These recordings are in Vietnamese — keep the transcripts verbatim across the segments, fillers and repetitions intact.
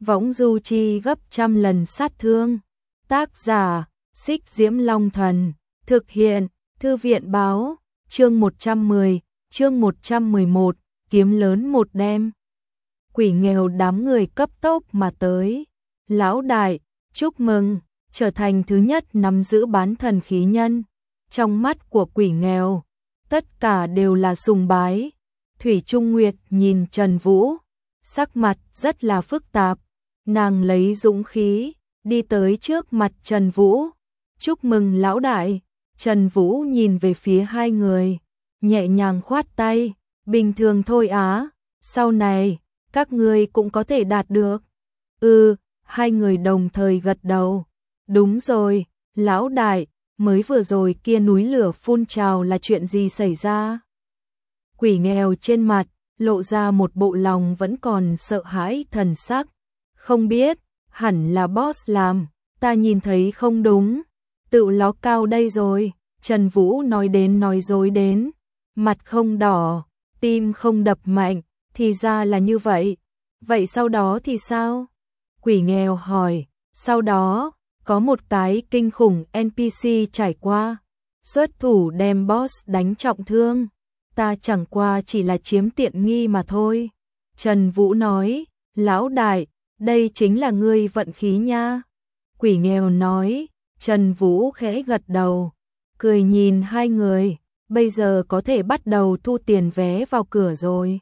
võng du chi gấp trăm lần sát thương. Tác giả, Xích Diễm Long Thần, thực hiện, Thư viện báo, chương một trăm mười, chương một trăm mười một, kiếm lớn một đêm. Quỷ nghèo đám người cấp tốc mà tới. Lão đại, chúc mừng, trở thành thứ nhất nắm giữ bán thần khí nhân. Trong mắt của quỷ nghèo, tất cả đều là sùng bái. Thủy Trung Nguyệt nhìn Trần Vũ, sắc mặt rất là phức tạp. Nàng lấy dũng khí, đi tới trước mặt Trần Vũ. Chúc mừng lão đại. Trần Vũ nhìn về phía hai người, nhẹ nhàng khoát tay, bình thường thôi á, sau này, các ngươi cũng có thể đạt được. Ừ, hai người đồng thời gật đầu. Đúng rồi, lão đại, mới vừa rồi kia núi lửa phun trào là chuyện gì xảy ra? Quỷ nghèo trên mặt, lộ ra một bộ lòng vẫn còn sợ hãi thần sắc. Không biết, hẳn là boss làm, ta nhìn thấy không đúng. Tự ló cao đây rồi, Trần Vũ nói đến nói dối đến. Mặt không đỏ, tim không đập mạnh, thì ra là như vậy. Vậy sau đó thì sao? Quỷ nghèo hỏi, sau đó, có một cái kinh khủng en pê xê trải qua. Xuất thủ đem boss đánh trọng thương. Ta chẳng qua chỉ là chiếm tiện nghi mà thôi. Trần Vũ nói, lão đại, đây chính là ngươi vận khí nha. Quỷ nghèo nói, Trần Vũ khẽ gật đầu, cười nhìn hai người, bây giờ có thể bắt đầu thu tiền vé vào cửa rồi.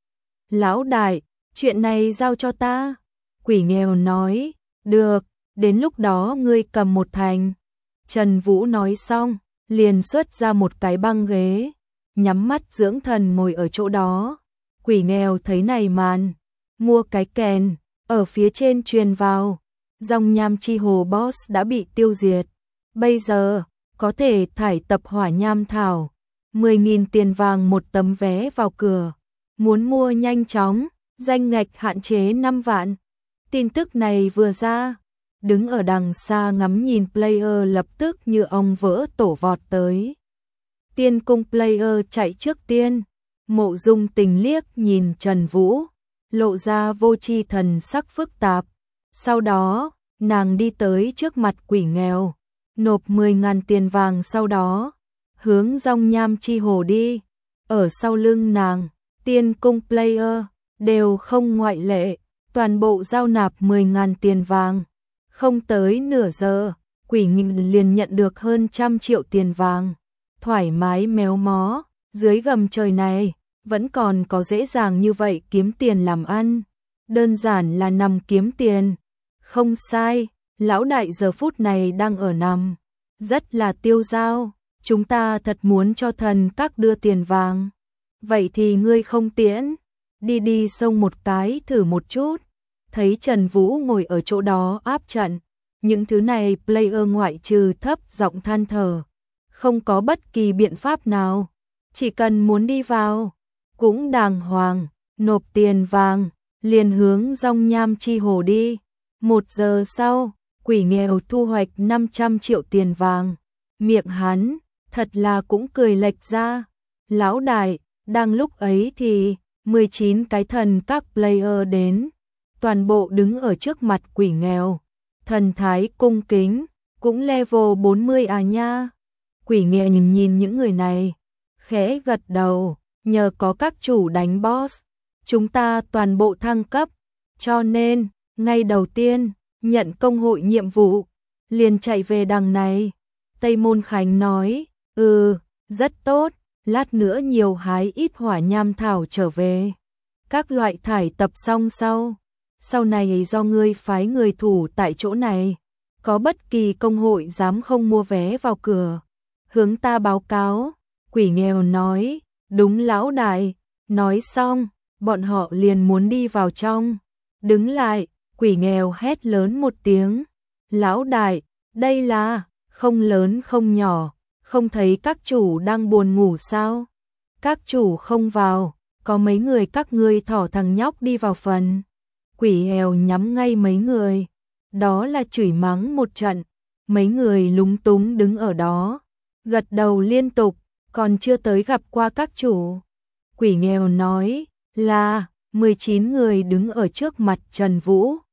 Lão đại, chuyện này giao cho ta. Quỷ nghèo nói, được, đến lúc đó ngươi cầm một thành. Trần Vũ nói xong, liền xuất ra một cái băng ghế, nhắm mắt dưỡng thần ngồi ở chỗ đó. Quỷ nghèo thấy này màn, mua cái kèn, ở phía trên truyền vào. Dòng nham chi hồ boss đã bị tiêu diệt. Bây giờ, có thể thải tập hỏa nham thảo. mười nghìn tiền vàng một tấm vé vào cửa. Muốn mua nhanh chóng, danh ngạch hạn chế năm vạn. Tin tức này vừa ra, đứng ở đằng xa ngắm nhìn player lập tức như ong vỡ tổ vọt tới. Tiên cung player chạy trước tiên. Mộ Dung Tình liếc nhìn Trần Vũ, lộ ra vô tri thần sắc phức tạp. Sau đó, nàng đi tới trước mặt quỷ nghèo, nộp mười ngàn tiền vàng, sau đó hướng dòng nham chi hồ đi. Ở sau lưng nàng, tiên cung player đều không ngoại lệ, toàn bộ giao nạp mười ngàn tiền vàng. Không tới nửa giờ, quỷ nghèo liền nhận được hơn trăm triệu tiền vàng. Thoải mái méo mó, dưới gầm trời này, vẫn còn có dễ dàng như vậy kiếm tiền làm ăn. Đơn giản là nằm kiếm tiền. Không sai, lão đại giờ phút này đang ở nằm. Rất là tiêu dao, chúng ta thật muốn cho thần các đưa tiền vàng. Vậy thì ngươi không tiễn, đi đi sông một cái thử một chút. Thấy Trần Vũ ngồi ở chỗ đó áp trận, những thứ này player ngoại trừ thấp giọng than thở. Không có bất kỳ biện pháp nào, chỉ cần muốn đi vào, cũng đàng hoàng, nộp tiền vàng, liền hướng dòng nham chi hồ đi. Một giờ sau, quỷ nghèo thu hoạch năm trăm triệu tiền vàng. Miệng hắn, thật là cũng cười lệch ra. Lão đại, đang lúc ấy thì, mười chín cái thần các player đến. Toàn bộ đứng ở trước mặt quỷ nghèo. Thần thái cung kính, cũng level bốn mươi à nha. Quỷ nghèo nhìn nhìn những người này, khẽ gật đầu, nhờ có các chủ đánh boss, chúng ta toàn bộ thăng cấp, cho nên, ngay đầu tiên, nhận công hội nhiệm vụ, liền chạy về đằng này. Tây Môn Khánh nói, ừ, rất tốt, lát nữa nhiều hái ít hỏa nham thảo trở về. Các loại thải tập xong sau, sau này do ngươi phái người thủ tại chỗ này, có bất kỳ công hội dám không mua vé vào cửa, hướng ta báo cáo. Quỷ nghèo nói, đúng lão đại. Nói xong, bọn họ liền muốn đi vào trong. Đứng lại, quỷ nghèo hét lớn một tiếng. Lão đại, đây là, không lớn không nhỏ, không thấy các chủ đang buồn ngủ sao? Các chủ không vào, có mấy người các ngươi thỏ thằng nhóc đi vào phần. Quỷ nghèo nhắm ngay mấy người, đó là chửi mắng một trận. Mấy người lúng túng đứng ở đó, gật đầu liên tục, còn chưa tới gặp qua các chủ. Quỷ nghèo nói là mười chín người đứng ở trước mặt Trần Vũ,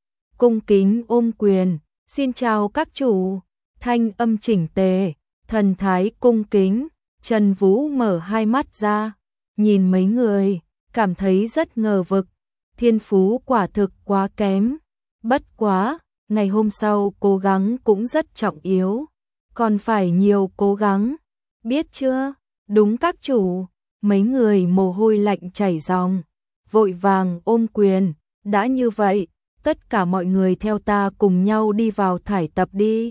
cung kính ôm quyền, xin chào các chủ, thanh âm chỉnh tề, thần thái cung kính. Trần Vũ mở hai mắt ra, nhìn mấy người, cảm thấy rất ngờ vực, thiên phú quả thực quá kém. Bất quá, ngày hôm sau cố gắng cũng rất trọng yếu, còn phải nhiều cố gắng, biết chưa? Đúng các chủ, mấy người mồ hôi lạnh chảy ròng, vội vàng ôm quyền, đã như vậy, tất cả mọi người theo ta cùng nhau đi vào thải tập đi.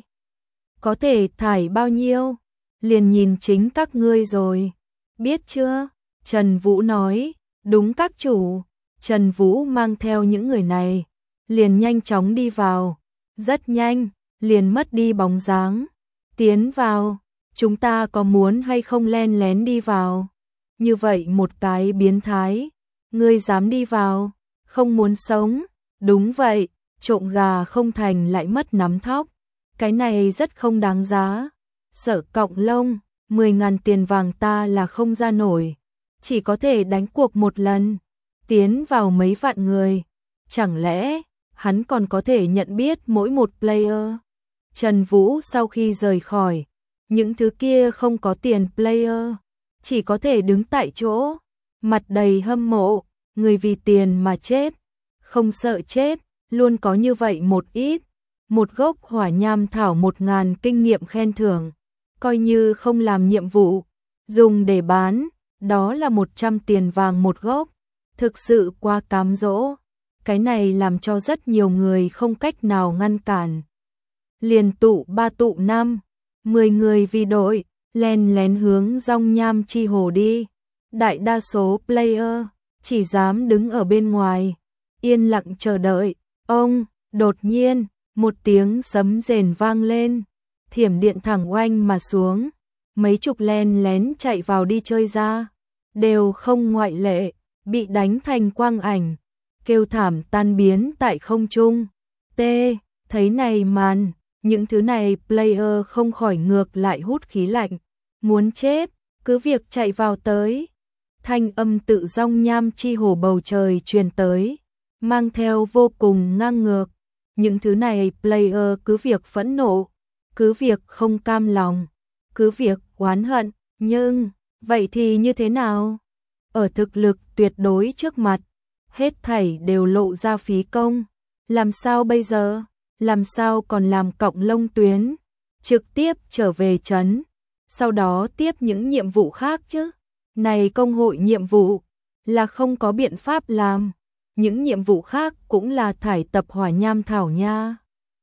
Có thể thải bao nhiêu? Liền nhìn chính các ngươi rồi, biết chưa? Trần Vũ nói, đúng các chủ. Trần Vũ mang theo những người này, liền nhanh chóng đi vào, rất nhanh, liền mất đi bóng dáng. Tiến vào, chúng ta có muốn hay không len lén đi vào? Như vậy một cái biến thái, ngươi dám đi vào, không muốn sống, đúng vậy, trộm gà không thành lại mất nắm thóc, cái này rất không đáng giá. Sợ cọng lông, mười ngàn tiền vàng ta là không ra nổi, chỉ có thể đánh cuộc một lần, tiến vào mấy vạn người, chẳng lẽ hắn còn có thể nhận biết mỗi một player? Trần Vũ sau khi rời khỏi, những thứ kia không có tiền player, chỉ có thể đứng tại chỗ, mặt đầy hâm mộ, người vì tiền mà chết, không sợ chết, luôn có như vậy một ít. Một gốc hỏa nham thảo một ngàn kinh nghiệm khen thưởng, coi như không làm nhiệm vụ, dùng để bán, đó là một trăm tiền vàng một gốc, thực sự quá cám dỗ, cái này làm cho rất nhiều người không cách nào ngăn cản. Liền tụ ba tụ năm, mười người vì đội, len lén hướng Dòng Nham Chi Hồ đi, đại đa số player chỉ dám đứng ở bên ngoài, yên lặng chờ đợi. Ông, đột nhiên, một tiếng sấm rền vang lên, thiểm điện thẳng oanh mà xuống, mấy chục len lén chạy vào đi chơi ra, đều không ngoại lệ, bị đánh thành quang ảnh, kêu thảm tan biến tại không trung. T, thấy này màn, những thứ này player không khỏi ngược lại hút khí lạnh, muốn chết, cứ việc chạy vào tới. Thanh âm tự Dòng Nham Chi Hồ bầu trời truyền tới, mang theo vô cùng ngang ngược. Những thứ này player cứ việc phẫn nộ, cứ việc không cam lòng, cứ việc oán hận, nhưng vậy thì như thế nào? Ở thực lực tuyệt đối trước mặt, hết thảy đều lộ ra phí công, làm sao bây giờ? Làm sao còn làm cọng lông tuyến, trực tiếp trở về trấn, sau đó tiếp những nhiệm vụ khác chứ? Này công hội nhiệm vụ là không có biện pháp làm. Những nhiệm vụ khác cũng là thải tập hỏa nham thảo nha.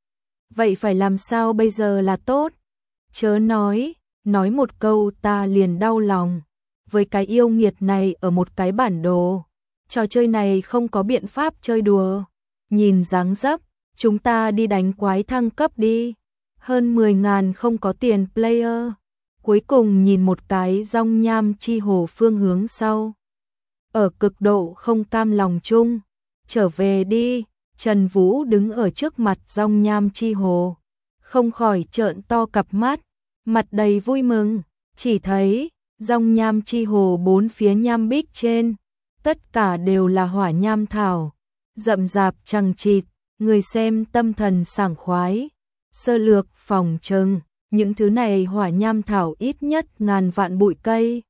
Vậy phải làm sao bây giờ là tốt? Chớ nói, nói một câu ta liền đau lòng. Với cái yêu nghiệt này ở một cái bản đồ, trò chơi này không có biện pháp chơi đùa. Nhìn dáng dấp, chúng ta đi đánh quái thăng cấp đi. Hơn mười ngàn không có tiền player. Cuối cùng nhìn một cái Dòng Nham Chi Hồ phương hướng sau. Ở cực độ không cam lòng chung, trở về đi. Trần Vũ đứng ở trước mặt Dòng Nham Chi Hồ, không khỏi trợn to cặp mắt, mặt đầy vui mừng, chỉ thấy Dòng Nham Chi Hồ bốn phía nham bích trên, tất cả đều là hỏa nham thảo, rậm rạp chằng chịt, người xem tâm thần sảng khoái. Sơ lược phòng trừng, những thứ này hỏa nham thảo ít nhất ngàn vạn bụi cây.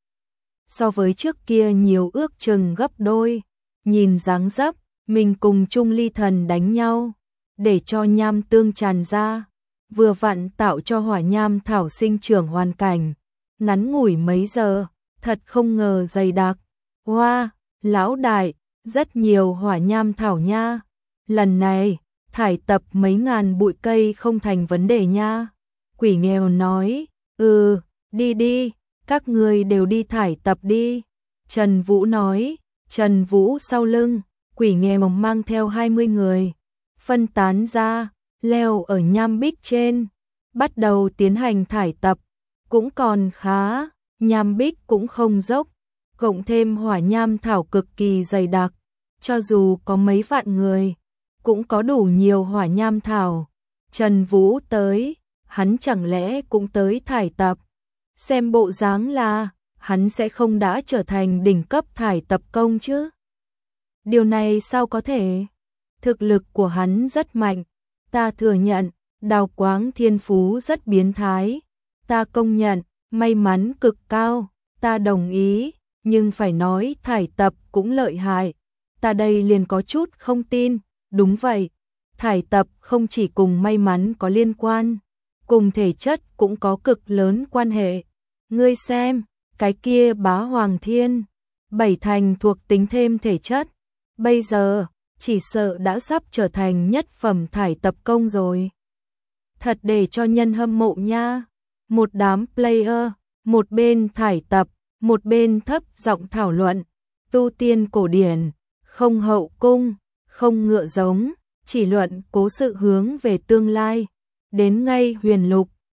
So với trước kia nhiều ước chừng gấp đôi, nhìn dáng dấp, mình cùng Trung Ly Thần đánh nhau, để cho nham tương tràn ra, vừa vặn tạo cho hỏa nham thảo sinh trưởng hoàn cảnh. Ngắn ngủi mấy giờ, thật không ngờ dày đặc. Hoa, wow, lão đại, rất nhiều hỏa nham thảo nha. Lần này, thải tập mấy ngàn bụi cây không thành vấn đề nha. Quỷ nghèo nói, ừ, đi đi, các người đều đi thải tập đi. Trần Vũ nói, Trần Vũ sau lưng, quỷ nghèo mang theo hai mươi người, phân tán ra, leo ở nham bích trên, bắt đầu tiến hành thải tập, cũng còn khá, nham bích cũng không dốc, cộng thêm hỏa nham thảo cực kỳ dày đặc, cho dù có mấy vạn người, cũng có đủ nhiều hỏa nham thảo. Trần Vũ tới, hắn chẳng lẽ cũng tới thải tập, xem bộ dáng là, hắn sẽ không đã trở thành đỉnh cấp thải tập công chứ? Điều này sao có thể? thực lực của hắn rất mạnh, ta thừa nhận, Đào Quáng thiên phú rất biến thái, ta công nhận, may mắn cực cao, ta đồng ý, nhưng phải nói Thải Tập cũng lợi hại, ta đây liền có chút không tin, đúng vậy, Thải Tập không chỉ cùng may mắn có liên quan, cùng thể chất cũng có cực lớn quan hệ, ngươi xem, cái kia Bá Hoàng Thiên, bảy thành thuộc tính thêm thể chất, bây giờ, chỉ sợ đã sắp trở thành nhất phẩm Thải Tập công rồi. Thật để cho nhân hâm mộ nha. Một đám player, một bên Thải Tập, một bên thấp giọng thảo luận, tu tiên cổ điển, không hậu cung, không ngựa giống, chỉ luận cố sự hướng về tương lai. Đến ngay huyền lục,